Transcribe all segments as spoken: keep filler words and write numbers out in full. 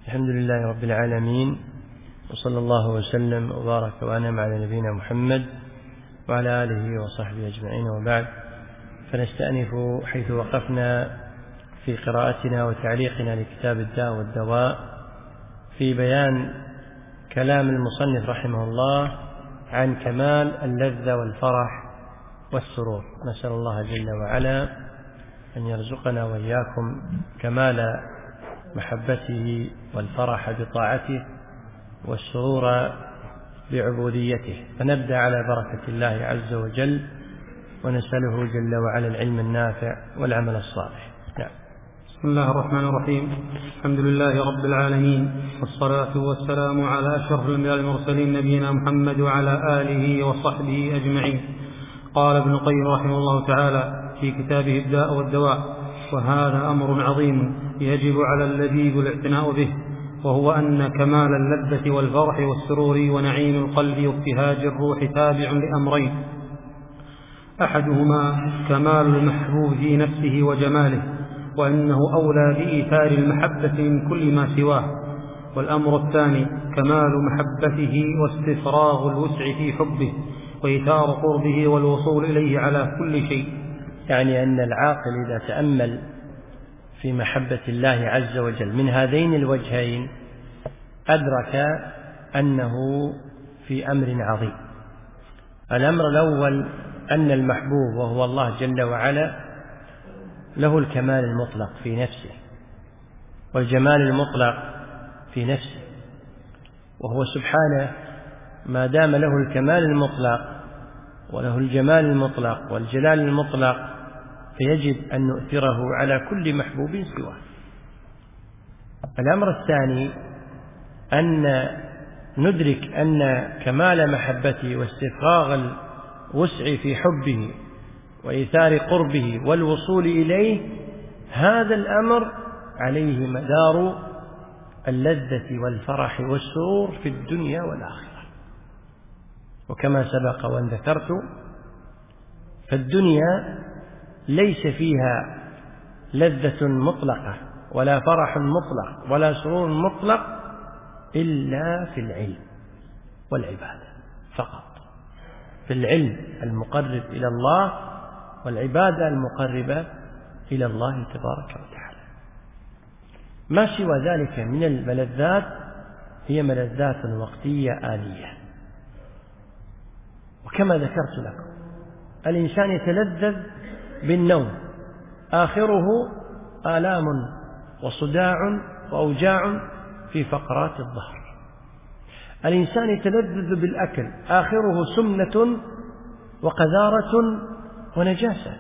الحمد لله رب العالمين، وصلى الله وسلم وبارك وأنعم على نبينا محمد وعلى آله وصحبه أجمعين، وبعد. فنستأنف حيث وقفنا في قراءتنا وتعليقنا لكتاب الداء والدواء في بيان كلام المصنف رحمه الله عن كمال اللذة والفرح والسرور. نسأل الله جل وعلا أن يرزقنا وإياكم كمال محبته والفرح بطاعته والسرور بعبوديته. فنبدأ على بركة الله عز وجل ونسأله جل وعلا العلم النافع والعمل الصالح. نعم. بسم الله الرحمن الرحيم. الحمد لله رب العالمين، والصلاة والسلام على أشرف الأنبياء المرسلين نبينا محمد وعلى آله وصحبه أجمعين. قال ابن القيم رحمه الله تعالى في كتابه الداء والدواء: وهذا أمر عظيم يجب على اللبيب الاعتناء به، وهو أن كمال اللذة والفرح والسرور ونعيم القلب وابتهاج الروح تابع لأمرين: أحدهما كمال المحبوب في نفسه وجماله، وأنه أولى بإيثار المحبة من كل ما سواه. والأمر الثاني كمال محبته واستفراغ الوسع في حبه وإيثار قربه والوصول إليه على كل شيء. يعني أن العاقل إذا تأمل في محبة الله عز وجل من هذين الوجهين أدرك أنه في أمر عظيم. الأمر الأول أن المحبوب وهو الله جل وعلا له الكمال المطلق في نفسه والجمال المطلق في نفسه، وهو سبحانه ما دام له الكمال المطلق وله الجمال المطلق والجلال المطلق فيجب أن نؤثره على كل محبوب سواه. الأمر الثاني أن ندرك أن كمال محبته واستفراغ الوسع في حبه وإيثار قربه والوصول إليه، هذا الأمر عليه مدار اللذة والفرح والسرور في الدنيا والآخرة. وكما سبق وأن ذكرت، فالدنيا ليس فيها لذة مطلقة ولا فرح مطلق ولا سرور مطلق إلا في العلم والعبادة فقط. في العلم المقرب إلى الله والعبادة المقربة إلى الله تبارك وتعالى. ما سوى ذلك من الملذات هي ملذات وقتية آلية. وكما ذكرت لكم، الإنسان يتلذذ بالنوم، آخره آلام وصداع وأوجاع في فقرات الظهر. الإنسان يتلذذ بالأكل، آخره سمنة وقذارة ونجاسة.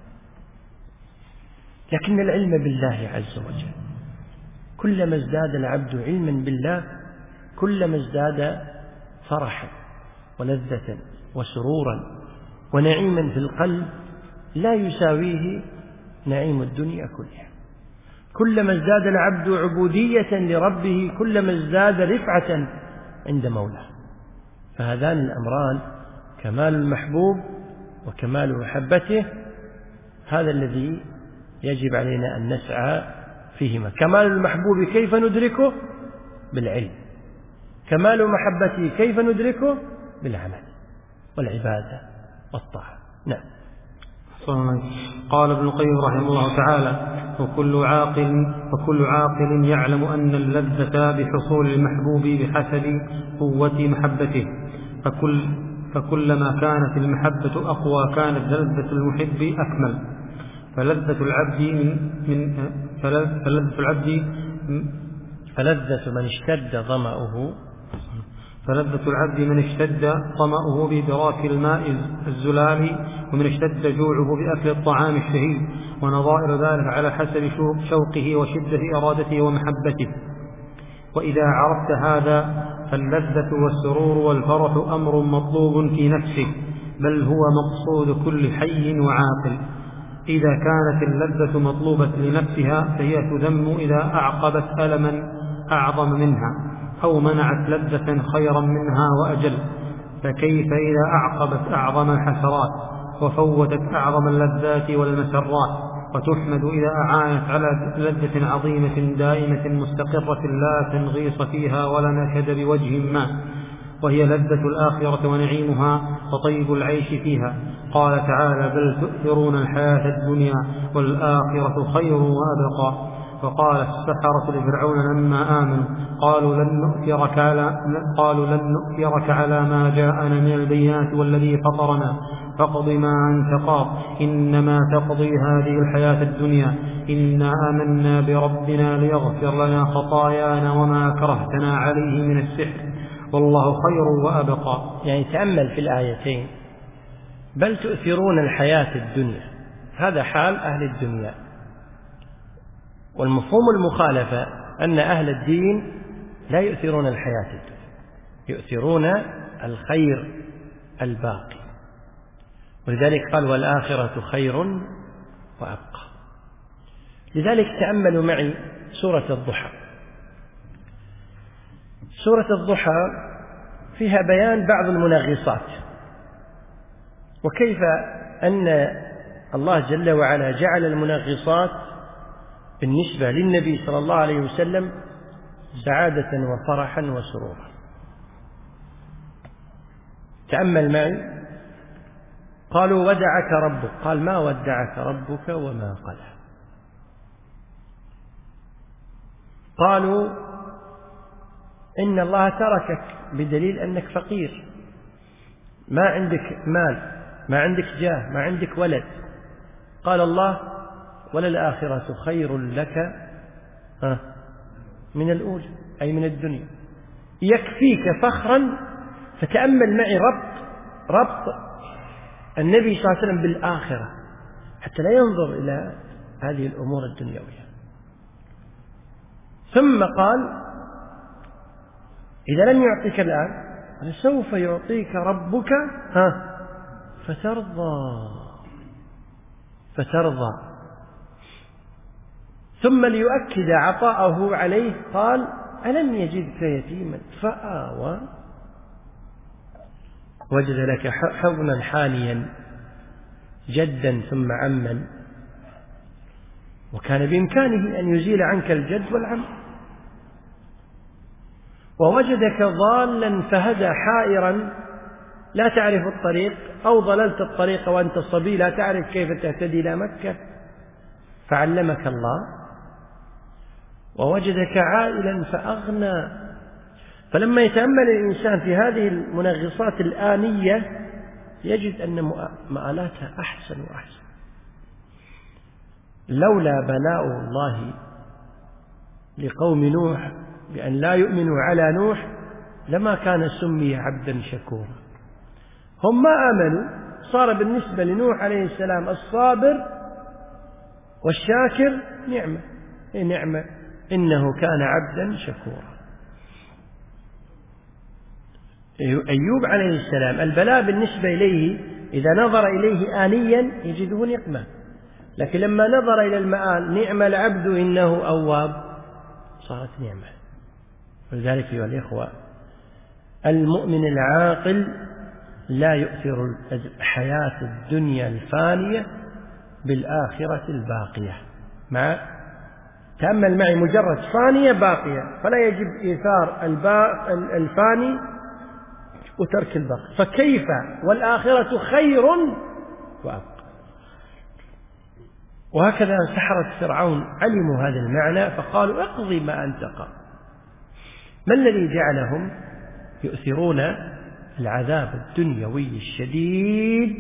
لكن العلم بالله عز وجل، كلما ازداد العبد علما بالله كلما ازداد فرحا ولذة وسرورا ونعيما في القلب لا يساويه نعيم الدنيا كلها. كلما ازداد العبد عبودية لربه كلما ازداد رفعة عند مولاه. فهذان الأمران كمال المحبوب وكمال محبته، هذا الذي يجب علينا أن نسعى فيهما. كمال المحبوب كيف ندركه؟ بالعلم. كمال محبته كيف ندركه؟ بالعمل والعبادة والطاعة. نعم. قال ابن القيم رحمه الله تعالى: وكل عاقل وكل عاقل يعلم أن اللذة بحصول المحبوب بحسب قوة محبته، فكل فكلما كانت المحبة أقوى كانت لذة المحب أكمل. فلذة العبد من, من فلذة العبد فلذة من اشتد ظمأه فلذة العبد من اشتد طمأه بإدراك الماء الزلال، ومن اشتد جوعه بأكل الطعام الشهي، ونظائر ذلك على حسب شوقه وشدة إرادته ومحبته. وإذا عرفت هذا فاللذة والسرور والفرح أمر مطلوب في نفسه، بل هو مقصود كل حي وعاقل. إذا كانت اللذة مطلوبة لنفسها فهي تذم إذا أعقبت ألما أعظم منها أو منعت لذة خيرا منها وأجل، فكيف إذا أعقبت أعظم الحسرات وفوتت أعظم اللذات والمسرات وتحمد إذا أعانت على لذة عظيمة دائمة مستقرة لا تنغيص فيها ولا نكد بوجه ما، وهي لذة الآخرة ونعيمها وطيب العيش فيها. قال تعالى: بل تؤثرون الحياة الدنيا والآخرة خير وأبقى. وقال السحرة لفرعون لما آمنوا: قالوا لن نؤثرك على, قالوا لن نؤثرك على ما جاءنا من البينات والذي فطرنا فاقض ما أنت قاض إنما تقضي هذه الحياة الدنيا إنا آمنا بربنا ليغفر لنا خطايانا وما كرهتنا عليه من السحر والله خير وأبقى. يعني تأمل في الآيتين: بل تؤثرون الحياة الدنيا، هذا حال أهل الدنيا، والمفهوم المخالفة أن أهل الدين لا يؤثرون الحياة الدنيا، يؤثرون الخير الباقي، ولذلك قال: والآخرة خير وأبقى. لذلك تأملوا معي سورة الضحى. سورة الضحى فيها بيان بعض المنغصات، وكيف أن الله جل وعلا جعل المنغصات بالنسبة للنبي صلى الله عليه وسلم سعادة وفرحا وسرورا. تأمل معي: قالوا ودعك ربك، قال: ما ودعك ربك وما قلى. قالوا إن الله تركك بدليل أنك فقير، ما عندك مال، ما عندك جاه، ما عندك ولد. قال الله: وللآخرة خير لك من الأولى، أي من الدنيا، يكفيك فخرا. فتأمل معي ربط ربط النبي صلى الله عليه وسلم بالآخرة حتى لا ينظر إلى هذه الأمور الدنيوية. ثم قال: إذا لم يعطيك الآن فسوف يعطيك ربك ها فترضى فترضى ثم ليؤكد عطاءه عليه قال: ألم يجدك يتيما فآوى وجد لك حضنا حانيا جدا ثم عما، وكان بإمكانه أن يزيل عنك الجد والعم. ووجدك ضالا فهدى حائرا لا تعرف الطريق، أو ضللت الطريق وأنت صبي لا تعرف كيف تهتدي إلى مكة فعلمك الله. ووجدك عائلا فأغنى. فلما يتأمل الإنسان في هذه المنغصات الآنية يجد أن مآلاتها أحسن وأحسن. لولا بلاء الله لقوم نوح بأن لا يؤمنوا على نوح لما كان سمي عبدا شكورا. هم ما آمنوا، صار بالنسبة لنوح عليه السلام الصابر والشاكر نعمة نعمة إنه كان عبدا شكورا. أيوب عليه السلام البلاء بالنسبة إليه إذا نظر إليه آنيا يجده نقمة، لكن لما نظر إلى المآل نعم العبد إنه أواب صارت نعمة. ولذلك أيها الإخوة المؤمن العاقل لا يؤثر الحياة الدنيا الفانية بالآخرة الباقية. مع تأمل معي مجرد فانية باقية، فلا يجب إيثار الفاني وترك الباقي. فكيف والآخرة خير وأبقى. وهكذا سحرة فرعون علموا هذا المعنى فقالوا: اقضي ما أنت قاض. ما الذي جعلهم يؤثرون العذاب الدنيوي الشديد؟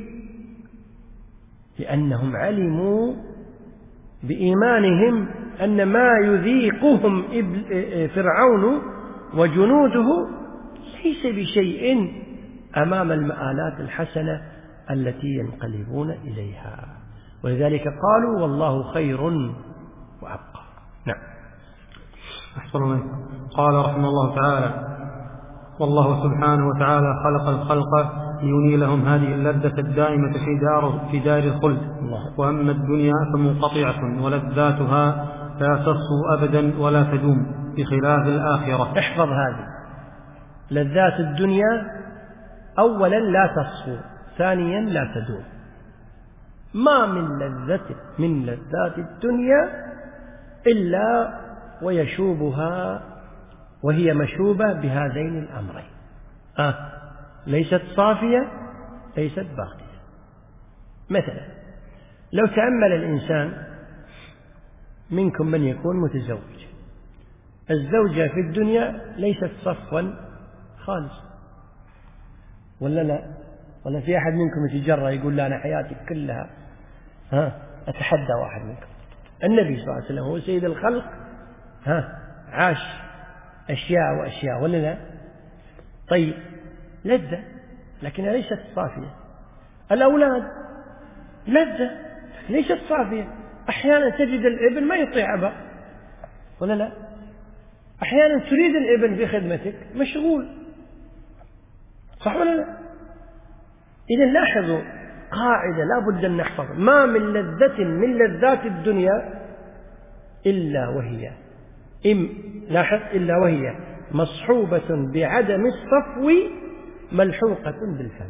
لأنهم علموا بإيمانهم أن ما يذيقهم فرعون وجنوده ليس بشيء أمام المآلات الحسنة التي ينقلبون إليها. ولذلك قالوا: والله خير وأبقى. نعم. أحسن الله. قال رحمه الله تعالى: والله سبحانه وتعالى خلق الخلق ليني لهم هذه اللذة الدائمة في دار في دار الخلد. وأما الدنيا فمنقطعة ولذاتها لا تصفو أبدا ولا تدوم بخلاف الآخرة. احفظ هذه: لذات الدنيا أولا لا تصفو، ثانيا لا تدوم. ما من لذة من لذات الدنيا إلا ويشوبها وهي مشوبة بهذين الأمرين. آه ليست صافية ليست باقية. مثلا لو تأمل الإنسان منكم من يكون متزوج، الزوجة في الدنيا ليست صفوا خالص، ولا لا؟ ولا في أحد منكم يتجرأ يقول لا أنا حياتي كلها ها أتحدى واحد منكم؟ النبي صلى الله عليه وسلم هو سيد الخلق، ها عاش أشياء وأشياء، ولا لا؟ طيب لذة لكنها ليست صافية. الأولاد لذة ليست صافية، أحيانا تجد الابن ما يطيع أبا، ولا لا؟ أحيانا تريد الابن في خدمتك مشغول، صح ولا لا؟ إذا لاحظوا قاعدة لا بد أن نحفظها: ما من لذة من لذات الدنيا إلا وهي إم لاحظ إلا وهي مصحوبة بعدم الصفو ملحوقة بالفم.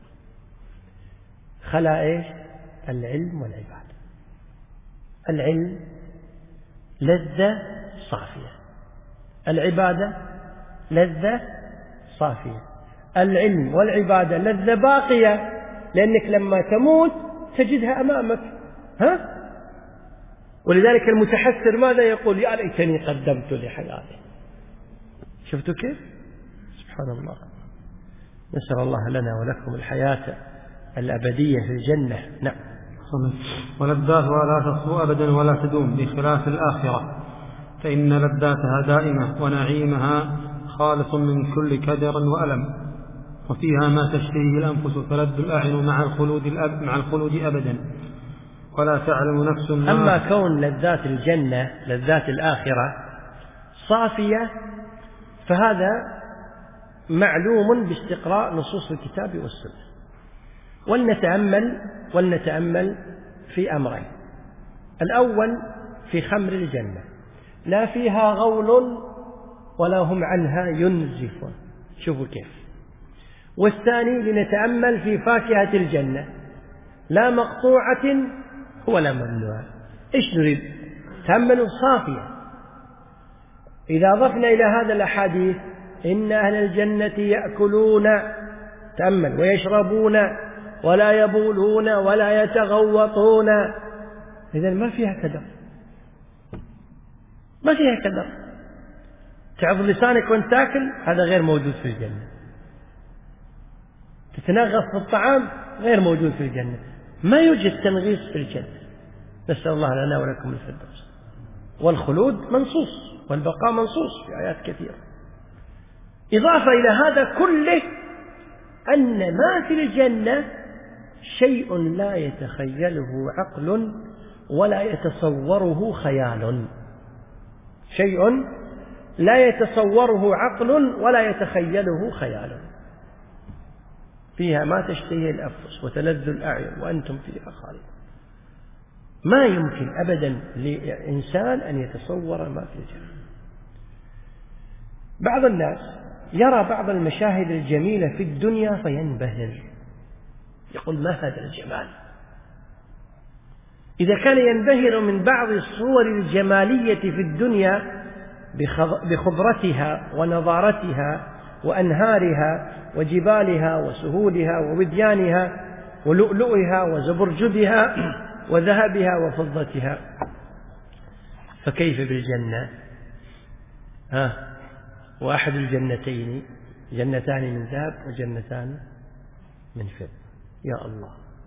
خلا إيش؟ العلم والعبادة. العلم لذة صافية، العبادة لذة صافية. العلم والعبادة لذة باقية، لأنك لما تموت تجدها أمامك، ها؟ ولذلك المتحسر ماذا يقول؟ يا ليتني قدمت لحياتي. شفتوا كيف؟ سبحان الله. نسأل الله لنا ولكم الحياة الأبدية في الجنة. نعم. ولذاتها لا تصفو أبدا ولا تدوم، بخلاف الآخرة فإن لذاتها دائمة ونعيمها خالص من كل كدر وألم، وفيها ما تشتهيه الأنفس تلذ الأعين مع الخلود الأب مع الخلود أبدا، ولا تعلم نفس ما. أما كون لذات الجنة لذات الآخرة صافية فهذا معلوم باستقراء نصوص الكتاب والسنة. ولنتأمل ولنتأمل في أمرين: الأول في خمر الجنة، لا فيها غول ولا هم عنها ينزفون، شوفوا كيف. والثاني لنتأمل في فاكهة الجنة، لا مقطوعة ولا ممنوعة. إيش نريد؟ تأملوا صافية. إذا ضفنا إلى هذا الأحاديث إن أهل الجنة يأكلون، تأمل، ويشربون ولا يبولون ولا يتغوطون، إذن ما فيها كدر، ما فيها كدر. تعض لسانك وانت تاكل، هذا غير موجود في الجنة. تتنغص في الطعام غير موجود في الجنة. ما يوجد تنغيص في الجنة. نسأل الله لنا ولكم الفردوس. والخلود منصوص والبقاء منصوص في آيات كثيرة. إضافة إلى هذا كله أن ما في الجنة شيء لا يتخيله عقل ولا يتصوره خيال، شيء لا يتصوره عقل ولا يتخيله خيال. فيها ما تشتهي الأنفس وتلذ الأعين وأنتم فيها خالدون. ما يمكن أبدا لإنسان أن يتصور ما في الجنة. بعض الناس يرى بعض المشاهد الجميلة في الدنيا فينبهر، يقول ما هذا الجمال. إذا كان ينبهر من بعض الصور الجمالية في الدنيا بخضرتها ونضارتها وأنهارها وجبالها وسهولها ووديانها ولؤلؤها وزبرجدها وذهبها وفضتها، فكيف بالجنة؟ ها وأحد الجنتين جنتان من ذهب وجنتان من فضة، يا الله.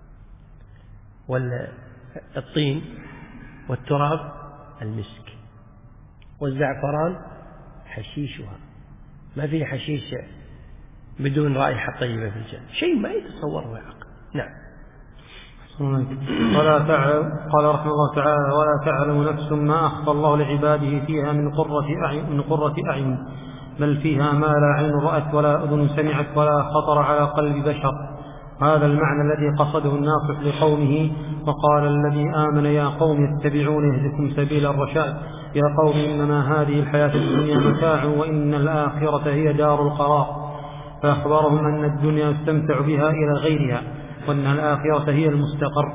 والطين والتراب المسك، والزعفران حشيشها، ما في حشيش بدون رائحة طيبة في الجنة، شيء ما يتصوره عقل. نعم. ولا تعلم، قال رحمه الله تعالى: ولا تعلم نفس ما أخفى الله لعباده فيها من قرة أعين, من قرة أعين بل فيها ما لا عين رأت ولا أذن سمعت ولا خطر على قلب بشر. هذا المعنى الذي قصده الناصح لقومه: وقال الذي آمن يا قوم اتبعون يهدكم سبيل الرشاد. يا قوم إنما هذه الحياة الدنيا متاع وإن الآخرة هي دار القرار. فأخبرهم أن الدنيا يستمتع بها إلى غيرها وأن الآخرة هي المستقر.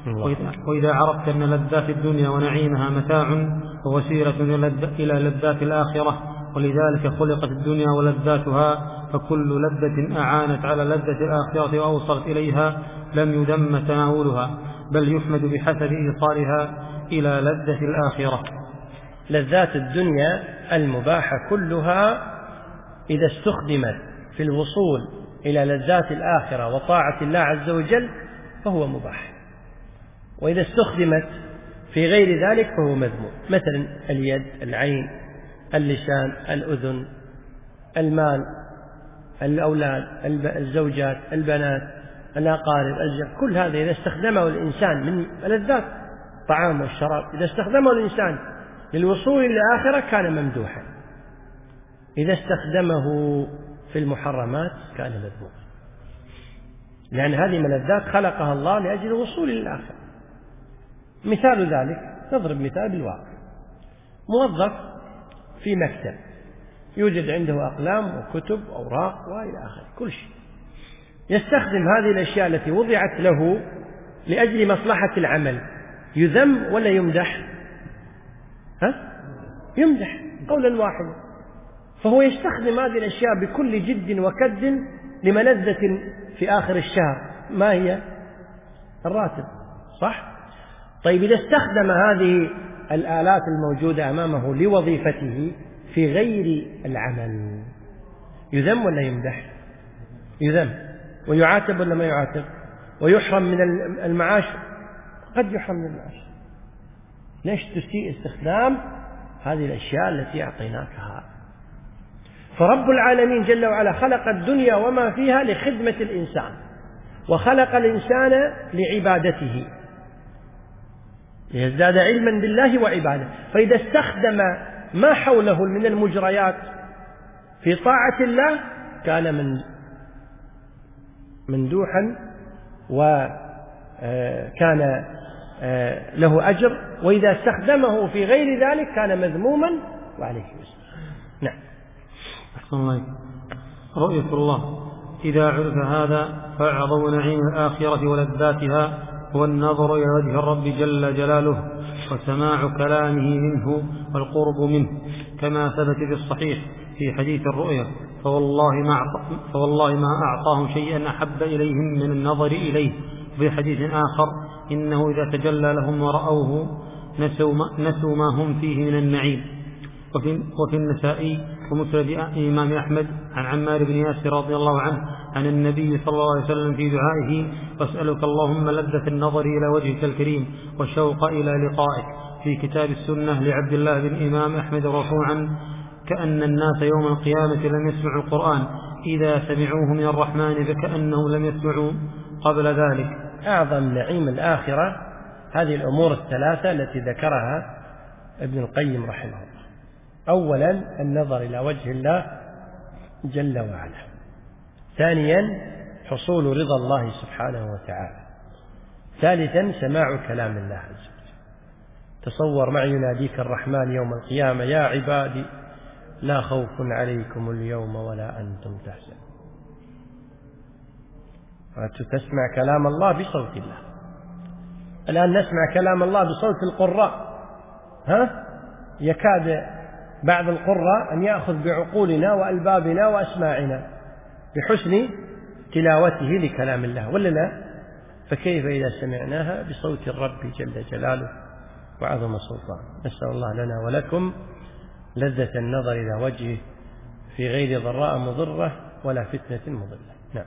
وإذا عرفت أن لذات الدنيا ونعيمها متاع ووسيلة إلى لذات الآخرة، ولذلك خلقت الدنيا ولذاتها، فكل لذة أعانت على لذة الآخرة وأوصلت إليها لم يذم تناولها، بل يحمد بحسب إيصالها إلى لذة الآخرة. لذات الدنيا المباحة كلها إذا استخدمت في الوصول إلى لذات الآخرة وطاعة الله عز وجل فهو مباح، وإذا استخدمت في غير ذلك فهو مذموم. مثلا اليد، العين، اللسان، الأذن، المال، الأولاد، الزوجات، البنات، الأقارب، الجيران، كل هذا إذا استخدمه الإنسان من لذات الطعام والشراب، إذا استخدمه الإنسان للوصول إلى الآخرة كان ممدوحا، إذا استخدمه في المحرمات كان مذموما، لأن هذه ملذات خلقها الله لأجل الوصول إلى الآخرة. مثال ذلك نضرب مثال بالواقع: موظف في مكتب يوجد عنده أقلام وكتب وأوراق وإلى آخره كل شيء، يستخدم هذه الأشياء التي وضعت له لأجل مصلحة العمل، يذم ولا يمدح؟ ها؟ يمدح قولا واحدا. فهو يستخدم هذه الأشياء بكل جد وكد لملذة في آخر الشهر، ما هي؟ الراتب، صح؟ طيب إذا استخدم هذه الآلات الموجودة أمامه لوظيفته في غير العمل يذم ولا يمدح؟ يذم، ويعاتب ولا ما يعاتب؟ ويحرم من المعاش، قد يحرم من المعاش. ليش تسيء استخدام هذه الأشياء التي أعطيناكها؟ فرب العالمين جل وعلا خلق الدنيا وما فيها لخدمة الإنسان، وخلق الإنسان لعبادته ليزداد علما بالله وعباده. فإذا استخدم ما حوله من المجريات في طاعة الله كان من مندوحا وكان له أجر، وإذا استخدمه في غير ذلك كان مذموما وعليه وزر. نعم. أحسن الله. رؤية الله إذا عرف هذا فأعظم نعيم الآخرة ولذاتها هو النظر إلى وجه الرب جل جلاله وسماع كلامه منه والقرب منه، كما ثبت في الصحيح في حديث الرؤيا: فوالله ما فوالله ما أعطاهم شيئا أحب إليهم من النظر إليه. في حديث آخر: إنه إذا تجلى لهم ورأوه نسوا ما, نسوا ما هم فيه من النعيم. وفي, وفي النسائي ومسند الإمام أحمد عن عمار بن ياسر رضي الله عنه عن النبي صلى الله عليه وسلم في دعائه: واسألك اللهم لذة النظر إلى وجهك الكريم والشوق إلى لقائك. في كتاب السنة لعبد الله بن إمام أحمد مرفوعا: كأن الناس يوم القيامة لم يسمعوا القرآن، إذا سمعوه من الرحمن فكأنهم لم يسمعوا قبل ذلك. أعظم نعيم الآخرة هذه الأمور الثلاثة التي ذكرها ابن القيم رحمه الله: أولا النظر إلى وجه الله جل وعلا، ثانيا حصول رضا الله سبحانه وتعالى، ثالثا سماع كلام الله عز وجل. تصور معي يناديك الرحمن يوم القيامة: يا عبادي لا خوف عليكم اليوم ولا أنتم تحزنون. تسمع كلام الله بصوت الله. الآن نسمع كلام الله بصوت القراء، ها؟ يكاد بعض القراء أن يأخذ بعقولنا وألبابنا وأسماعنا بحسن تلاوته لكلام الله، ولا لا؟ فكيف إذا سمعناها بصوت الرب جل جلاله وعظم سلطانه؟ نسأل الله لنا ولكم لذة النظر إلى وجهه في غير ضراء مضرة ولا فتنة مضلة. نعم.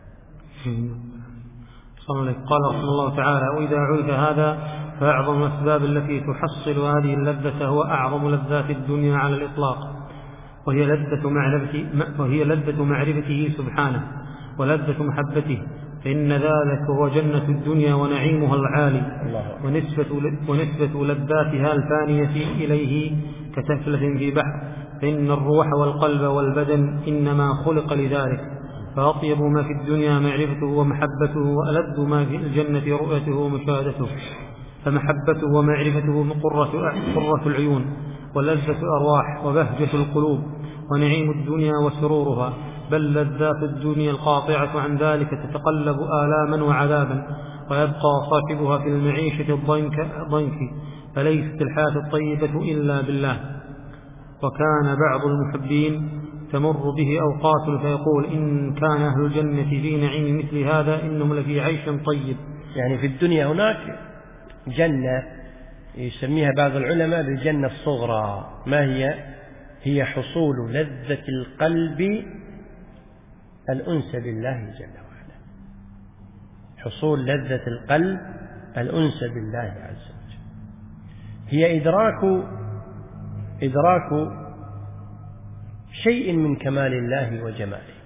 قال رحمه الله تعالى: وإذا عرف هذا فأعظم الأسباب التي تحصل هذه اللذة هو أعظم لذات الدنيا على الإطلاق، وهي لذة معرفته, وهي لذة معرفته سبحانه ولذة محبته، فإن ذلك هو جنة الدنيا ونعيمها العالي، ونسبة, ونسبة لذاتها الفانية إليه كتفلة في بحر، فإن الروح والقلب والبدن إنما خلق لذلك. فأطيب ما في الدنيا معرفته ومحبته، وألذ ما في الجنة رؤيته ومشاهدته. فمحبته ومعرفته قرة, قرة العيون ولذة الأرواح وبهجة القلوب ونعيم الدنيا وسرورها، بل لذات الدنيا القاطعة عن ذلك تتقلب آلاما وعذابا. ويبقى صاحبها في المعيشة الضنك، فليست الحياة الطيبة إلا بالله. وكان بعض المحبين تمر به أوقات فيقول إن كان أهل الجنة في نعيم مثل هذا إنهم لفي عيش طيب. يعني في الدنيا هناك جنة يسميها بعض العلماء بالجنة الصغرى. ما هي؟ هي حصول لذة القلب الأنس بالله جل وعلا، حصول لذة القلب الأنس بالله عز وجل، هي إدراك إدراك شيء من كمال الله وجماله،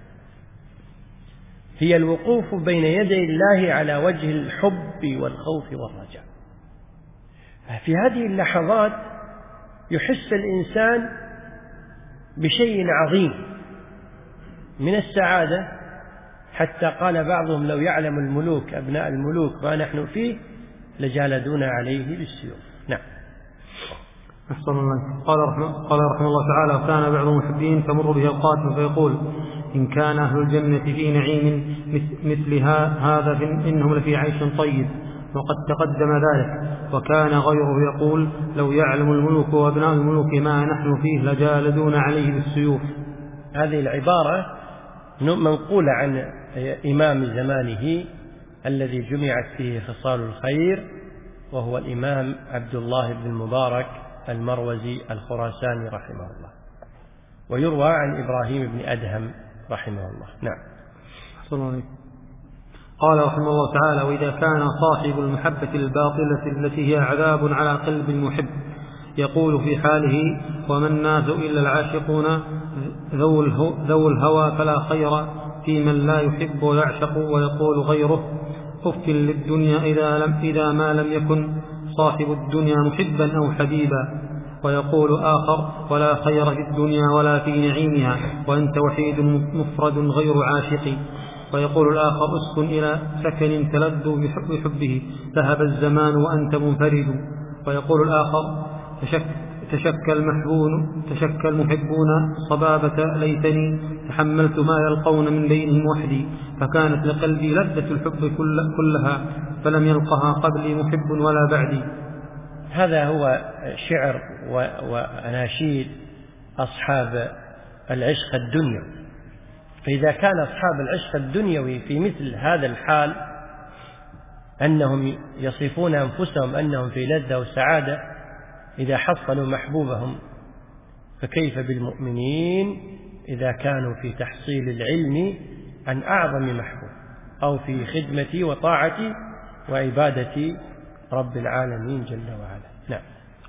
هي الوقوف بين يدي الله على وجه الحب والخوف والرجاء. في هذه اللحظات يحس الإنسان بشيء عظيم من السعادة، حتى قال بعضهم لو يعلم الملوك أبناء الملوك ما نحن فيه لجالدونا عليه بالسيوف. نعم. أحسن الله. قال رحمه, قال رحمه الله تعالى: كان بعض المحبين تمر به أوقات فيقول إن كان أهل الجنة في نعيم مثل هذا إنهم لفي عيش طيب، وقد تقدم ذلك. وكان غيره يقول لو يعلم الملوك وأبناء الملوك ما نحن فيه لجالدون عليه بالسيوف. هذه العبارة منقولة عن إمام زمانه الذي جمعت فيه خصال الخير، وهو الإمام عبد الله بن المبارك المروزي الخراساني رحمه الله، ويروى عن إبراهيم بن أدهم رحمه الله. نعم. قال رحمه الله تعالى: وإذا كان صاحب المحبة الباطلة التي هي عذاب على قلب المحب يقول في حاله وما الناس إلا العاشقون ذو الهوى فلا خير في من لا يحب ويعشق، ويقول غيره أف للدنيا إذا, لم إذا ما لم يكن صاحب الدنيا محبا أو حبيبا، ويقول آخر ولا خير في الدنيا ولا في نعيمها وأنت وحيد مفرد غير عاشق، ويقول الآخر اسكن إلى سكن تلذ بحبه ذهب الزمان وأنت منفرد، ويقول الآخر تشك تشكى المحبون تشكى المحبون صبابة ليتني تحملت ما يلقون من بينهم وحدي، فكانت لقلبي لذة الحب كلها فلم يلقها قبلي محب ولا بعدي. هذا هو شعر وأناشيد أصحاب العشق الدنيوي. فإذا كان أصحاب العشق الدنيوي في مثل هذا الحال أنهم يصفون أنفسهم أنهم في لذة وسعادة إذا حصلوا محبوبهم، فكيف بالمؤمنين إذا كانوا في تحصيل العلم عن أعظم محبوب أو في خدمة وطاعة وعبادة رب العالمين جل وعلا. نعم.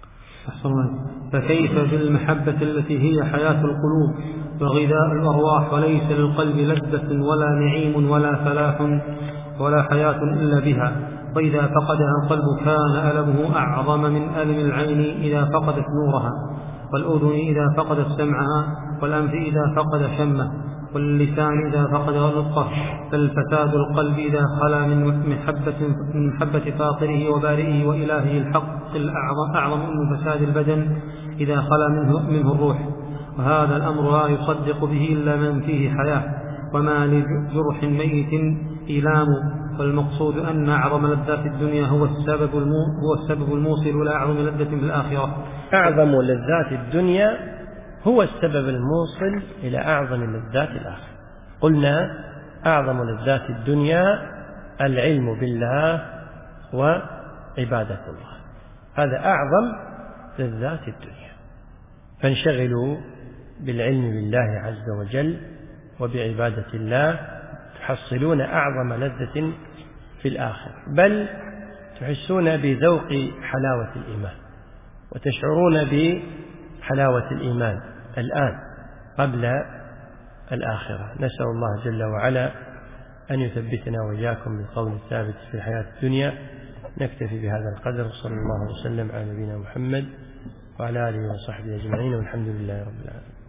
فكيف بالمحبة التي هي حياة القلوب وغذاء الأرواح، وليس للقلب لذة ولا نعيم ولا فلاح ولا حياة إلا بها، وإذا فقدها القلب كان ألمه أعظم من ألم العين إذا فقدت نورها، والأذن إذا فقدت سمعها، والأنف إذا فقد شمه، واللسان إذا فقد نطقه، بل فساد القلب إذا خلا من محبة, من محبة فاطره وبارئه وإلهه الحق الأعظم أعظم من فساد البدن إذا خلا منه, منه الروح. وهذا الأمر لا يصدق به إلا من فيه حياة، وما لجرح ميت إيلام، والمقصود أن أعظم لذات الدنيا هو السبب, هو السبب الموصل إلى أعظم لذة في الآخرة. أعظم لذات الدنيا هو السبب الموصل إلى أعظم لذات الآخرة. قلنا أعظم لذات الدنيا العلم بالله وعبادة الله، هذا أعظم لذات الدنيا. فانشغلوا بالعلم بالله عز وجل وبعبادة الله تحصلون أعظم لذة في الآخرة، بل تحسون بذوق حلاوة الإيمان وتشعرون بحلاوة الإيمان الآن قبل الآخرة. نسأل الله جل وعلا أن يثبتنا وإياكم بالقول الثابت في الحياة الدنيا. نكتفي بهذا القدر، صلى الله وسلم على نبينا محمد وعلى آله وصحبه أجمعين، والحمد لله رب العالمين.